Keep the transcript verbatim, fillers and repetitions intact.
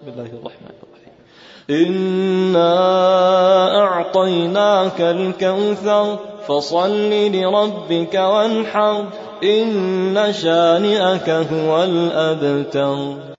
بسم الله الرحمن الرحيم. إنا أعطيناك الكوثر فصل لربك وانحر إن شانئك هو الأبتر.